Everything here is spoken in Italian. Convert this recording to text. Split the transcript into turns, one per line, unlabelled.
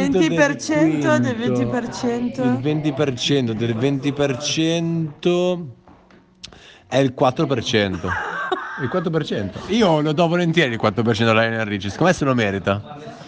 20% del
quinto,
20%.
del 20%, del 20% è il 4%. Il 4%. Io lo do volentieri il 4% alla Lionel Richie, secondo me se lo merita.